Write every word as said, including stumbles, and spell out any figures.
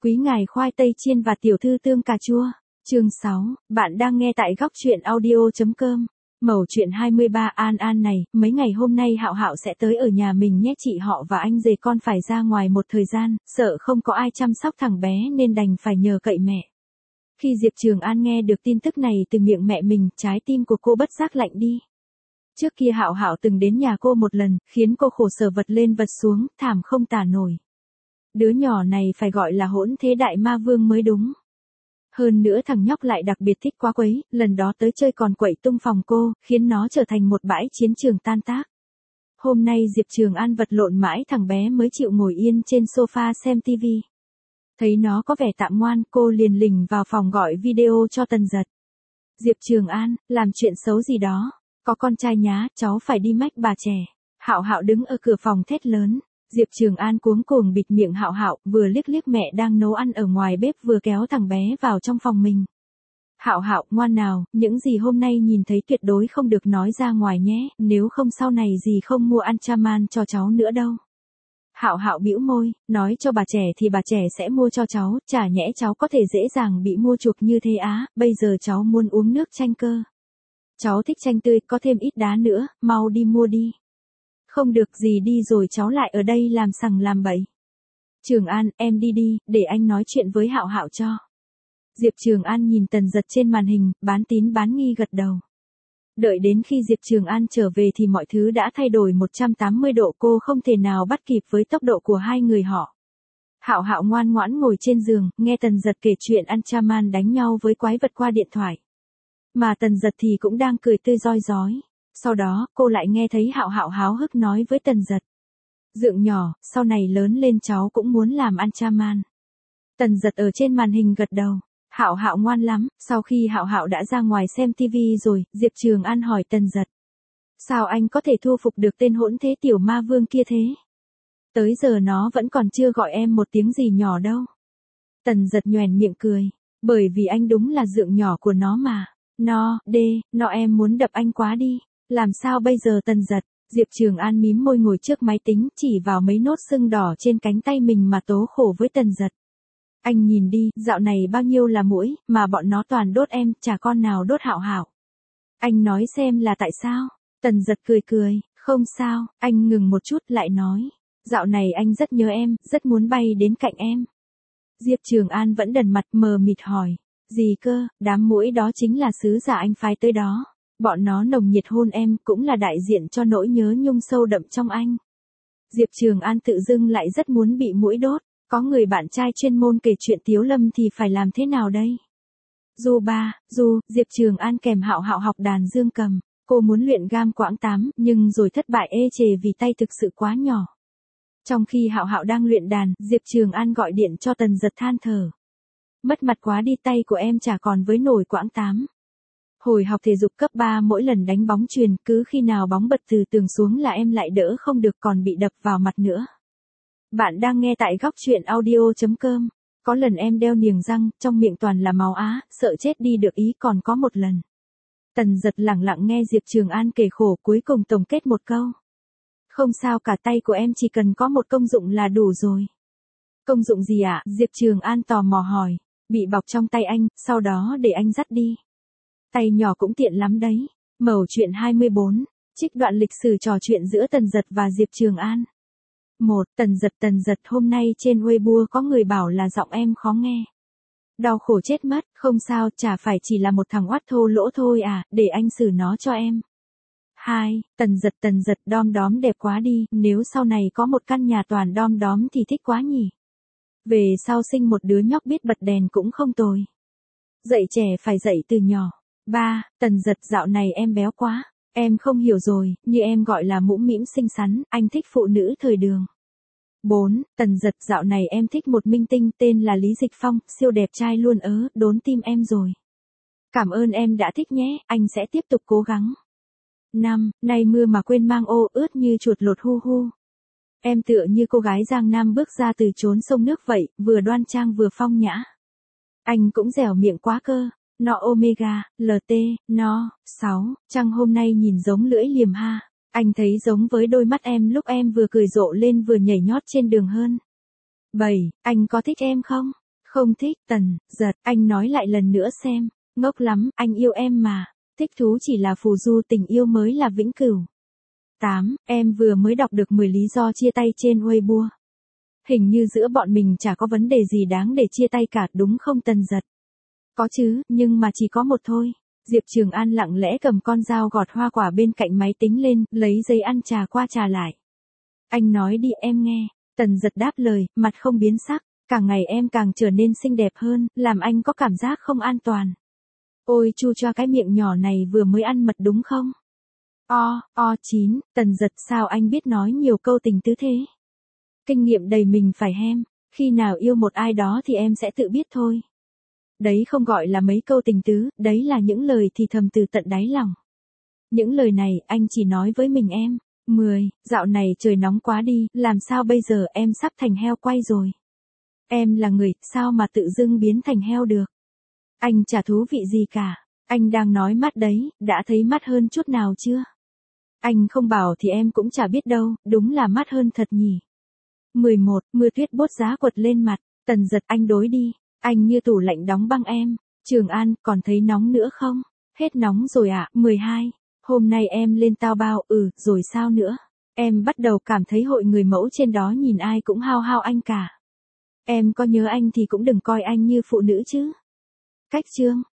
Quý ngài khoai tây chiên và tiểu thư tương cà chua. Chương sáu, bạn đang nghe tại góc truyện audio chấm com. Mẩu chuyện hai mươi ba An An này, mấy ngày hôm nay Hạo Hạo sẽ tới ở nhà mình nhé, chị họ và anh rể con phải ra ngoài một thời gian, sợ không có ai chăm sóc thằng bé nên đành phải nhờ cậy mẹ. Khi Diệp Trường An nghe được tin tức này từ miệng mẹ mình, trái tim của cô bất giác lạnh đi. Trước kia Hạo Hạo từng đến nhà cô một lần, khiến cô khổ sở vật lên vật xuống, thảm không tả nổi. Đứa nhỏ này phải gọi là hỗn thế đại ma vương mới đúng. Hơn nữa thằng nhóc lại đặc biệt thích quá quấy, lần đó tới chơi còn quậy tung phòng cô, khiến nó trở thành một bãi chiến trường tan tác. Hôm nay Diệp Trường An vật lộn mãi thằng bé mới chịu ngồi yên trên sofa xem tivi. Thấy nó có vẻ tạm ngoan, cô liền lình vào phòng gọi video cho Tần Giật. Diệp Trường An, làm chuyện xấu gì đó, có con trai nhá, cháu phải đi mách bà trẻ. Hạo Hạo đứng ở cửa phòng thét lớn. Diệp Trường An cuống cuồng bịt miệng Hạo Hạo, vừa liếc liếc mẹ đang nấu ăn ở ngoài bếp vừa kéo thằng bé vào trong phòng mình. Hạo Hạo, ngoan nào, những gì hôm nay nhìn thấy tuyệt đối không được nói ra ngoài nhé, nếu không sau này gì không mua Anchaman cho cháu nữa đâu. Hạo Hạo bĩu môi, nói cho bà trẻ thì bà trẻ sẽ mua cho cháu, chả nhẽ cháu có thể dễ dàng bị mua chuộc như thế á, bây giờ cháu muốn uống nước chanh cơ. Cháu thích chanh tươi, có thêm ít đá nữa, mau đi mua đi. Không được gì đi rồi cháu lại ở đây làm sằng làm bậy. Trường An, em đi đi, để anh nói chuyện với Hạo Hạo cho. Diệp Trường An nhìn Tần Giật trên màn hình, bán tín bán nghi gật đầu. Đợi đến khi Diệp Trường An trở về thì mọi thứ đã thay đổi một trăm tám mươi độ, cô không thể nào bắt kịp với tốc độ của hai người họ. Hạo Hạo ngoan ngoãn ngồi trên giường, nghe Tần Giật kể chuyện Anchaman đánh nhau với quái vật qua điện thoại. Mà Tần Giật thì cũng đang cười tươi rói rói. Sau đó, cô lại nghe thấy Hạo Hạo háo hức nói với Tần Giật. Dượng nhỏ, sau này lớn lên cháu cũng muốn làm Anchaman. Tần Giật ở trên màn hình gật đầu. Hạo Hạo ngoan lắm. Sau khi Hạo Hạo đã ra ngoài xem tivi rồi, Diệp Trường An hỏi Tần Giật. Sao anh có thể thu phục được tên hỗn thế tiểu ma vương kia thế? Tới giờ nó vẫn còn chưa gọi em một tiếng gì nhỏ đâu. Tần Giật nhoẻn miệng cười. Bởi vì anh đúng là dượng nhỏ của nó mà. Nó, đê, nó em muốn đập anh quá đi. Làm sao bây giờ Tần Giật? Diệp Trường An mím môi ngồi trước máy tính, chỉ vào mấy nốt sưng đỏ trên cánh tay mình mà tố khổ với Tần Giật. Anh nhìn đi, dạo này bao nhiêu là muỗi, mà bọn nó toàn đốt em, chả con nào đốt Hạo Hạo. Anh nói xem là tại sao? Tần Giật cười cười, không sao, anh ngừng một chút lại nói. Dạo này anh rất nhớ em, rất muốn bay đến cạnh em. Diệp Trường An vẫn đần mặt mờ mịt hỏi. Gì cơ, đám muỗi đó chính là sứ giả anh phái tới đó. Bọn nó nồng nhiệt hôn em, cũng là đại diện cho nỗi nhớ nhung sâu đậm trong anh. Diệp Trường An tự dưng lại rất muốn bị muỗi đốt. Có người bạn trai chuyên môn kể chuyện Tiếu Lâm thì phải làm thế nào đây? Du ba, Du, Diệp Trường An kèm Hạo Hạo học đàn dương cầm. Cô muốn luyện gam quãng tám, nhưng rồi thất bại ê chề vì tay thực sự quá nhỏ. Trong khi Hạo Hạo đang luyện đàn, Diệp Trường An gọi điện cho Tần Giật than thở. Mất mặt quá đi, tay của em chả còn với nổi quãng tám. Hồi học thể dục cấp ba mỗi lần đánh bóng chuyền, cứ khi nào bóng bật từ tường xuống là em lại đỡ không được, còn bị đập vào mặt nữa. Bạn đang nghe tại góc truyện audio chấm com. Có lần em đeo niềng răng, trong miệng toàn là máu á, sợ chết đi được ý. Còn có một lần. Tần Giật lẳng lặng nghe Diệp Trường An kể khổ, cuối cùng tổng kết một câu. Không sao cả, tay của em chỉ cần có một công dụng là đủ rồi. Công dụng gì ạ? Diệp Trường An tò mò hỏi. Bị bọc trong tay anh, sau đó để anh dắt đi. Tay nhỏ cũng tiện lắm đấy. Mẩu chuyện hai mươi bốn. Trích đoạn lịch sử trò chuyện giữa Tần Giật và Diệp Trường An. một. Tần Giật Tần Giật hôm nay trên Weibo có người bảo là giọng em khó nghe. Đau khổ chết mất, không sao, chả phải chỉ là một thằng oát thô lỗ thôi à, để anh xử nó cho em. hai. Tần Giật Tần Giật đom đóm đẹp quá đi, nếu sau này có một căn nhà toàn đom đóm thì thích quá nhỉ. Về sau sinh một đứa nhóc biết bật đèn cũng không tồi. Dạy trẻ phải dạy từ nhỏ. ba. Tần Giật dạo này em béo quá. Em không hiểu rồi, như em gọi là mũm mĩm xinh xắn, anh thích phụ nữ thời đường. bốn. Tần Giật dạo này em thích một minh tinh tên là Lý Dịch Phong, siêu đẹp trai luôn ớ, đốn tim em rồi. Cảm ơn em đã thích nhé, anh sẽ tiếp tục cố gắng. năm. Nay mưa mà quên mang ô, ướt như chuột lột hu hu. Em tựa như cô gái Giang Nam bước ra từ chốn sông nước vậy, vừa đoan trang vừa phong nhã. Anh cũng dẻo miệng quá cơ. No Omega, lờ tê, no. sáu. Trăng hôm nay nhìn giống lưỡi liềm ha. Anh thấy giống với đôi mắt em lúc em vừa cười rộ lên vừa nhảy nhót trên đường hơn. bảy. Anh có thích em không? Không thích, Tần Giật, anh nói lại lần nữa xem, ngốc lắm, anh yêu em mà, thích thú chỉ là phù du, tình yêu mới là vĩnh cửu. tám. Em vừa mới đọc được mười lý do chia tay trên Weibo. Hình như giữa bọn mình chả có vấn đề gì đáng để chia tay cả, đúng không Tần Giật? Có chứ, nhưng mà chỉ có một thôi. Diệp Trường An lặng lẽ cầm con dao gọt hoa quả bên cạnh máy tính lên, lấy giấy ăn trà qua trà lại. Anh nói đi em nghe. Tần Giật đáp lời, mặt không biến sắc. Càng ngày em càng trở nên xinh đẹp hơn, làm anh có cảm giác không an toàn. Ôi chu choa, cái miệng nhỏ này vừa mới ăn mật đúng không? O, o chín, Tần Giật, sao anh biết nói nhiều câu tình tứ thế? Kinh nghiệm đầy mình phải hem, khi nào yêu một ai đó thì em sẽ tự biết thôi. Đấy không gọi là mấy câu tình tứ, đấy là những lời thì thầm từ tận đáy lòng. Những lời này anh chỉ nói với mình em. mười. Dạo này trời nóng quá đi, làm sao bây giờ, em sắp thành heo quay rồi. Em là người, sao mà tự dưng biến thành heo được? Anh chả thú vị gì cả. Anh đang nói mắt đấy, đã thấy mắt hơn chút nào chưa? Anh không bảo thì em cũng chả biết đâu, đúng là mắt hơn thật nhỉ. mười một. Mưa tuyết bốt giá quật lên mặt. Tần Giật, anh đối đi. Anh như tủ lạnh đóng băng em. Trường An, còn thấy nóng nữa không? Hết nóng rồi ạ. À? mười hai. Hôm nay em lên tao bao, ừ, rồi sao nữa? Em bắt đầu cảm thấy hội người mẫu trên đó nhìn ai cũng hao hao anh cả. Em có nhớ anh thì cũng đừng coi anh như phụ nữ chứ. Cách chương.